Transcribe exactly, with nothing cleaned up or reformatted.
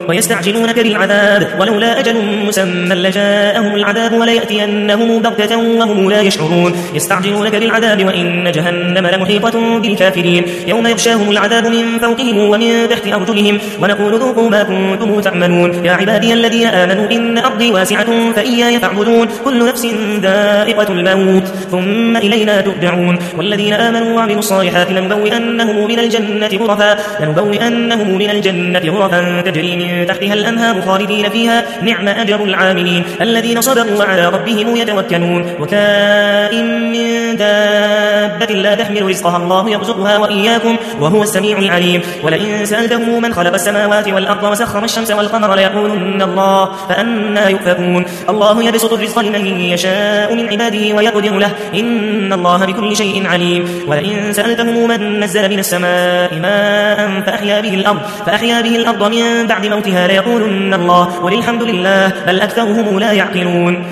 ويستعجلونك بالعذاب ولولا أجل مسمى لجاءهم العذاب وليأتينهم بغتة وهم لا يشعرون يستعجلونك بالعذاب وإن جهنم لمحيطة بالكافرين يوم يغشاهم العذاب من فوقهم ومن تحت أرجلهم ونقول ذوقوا ما كنتم تعملون يا عبادي الذين آمنوا إن أرضي واسعة فإياي فاعبدون كل نفس ذائقة الموت ثم إلينا ترجعون والذين آمنوا وعملوا الصالحات لنبوئنهم من الجنة غرفا لنبوئنهم من الجنة غرفا تجري من تحتها الأنهار خالدين فيها نعم أجر العاملين الذين صبروا وعلى ربهم يتوكلون وكائن من دابة لا تحمل رزقها الله يرزقها وإياكم وهو السميع العليم ولئن سألتهم من خلق السماوات والأرض وسخر الشمس والقمر ليقولن الله فأنا يؤفكون الله يبسط الرزق لمن يشاء من عباده ويقدر له إن الله بكل شيء عليم ولئن سألتهم من نزل من السماء ماء فأحيا به الأرض فأحيا به الأرض من بعد موتها ليقولن الله وللحمد لله بل أكثرهم لا يعقلون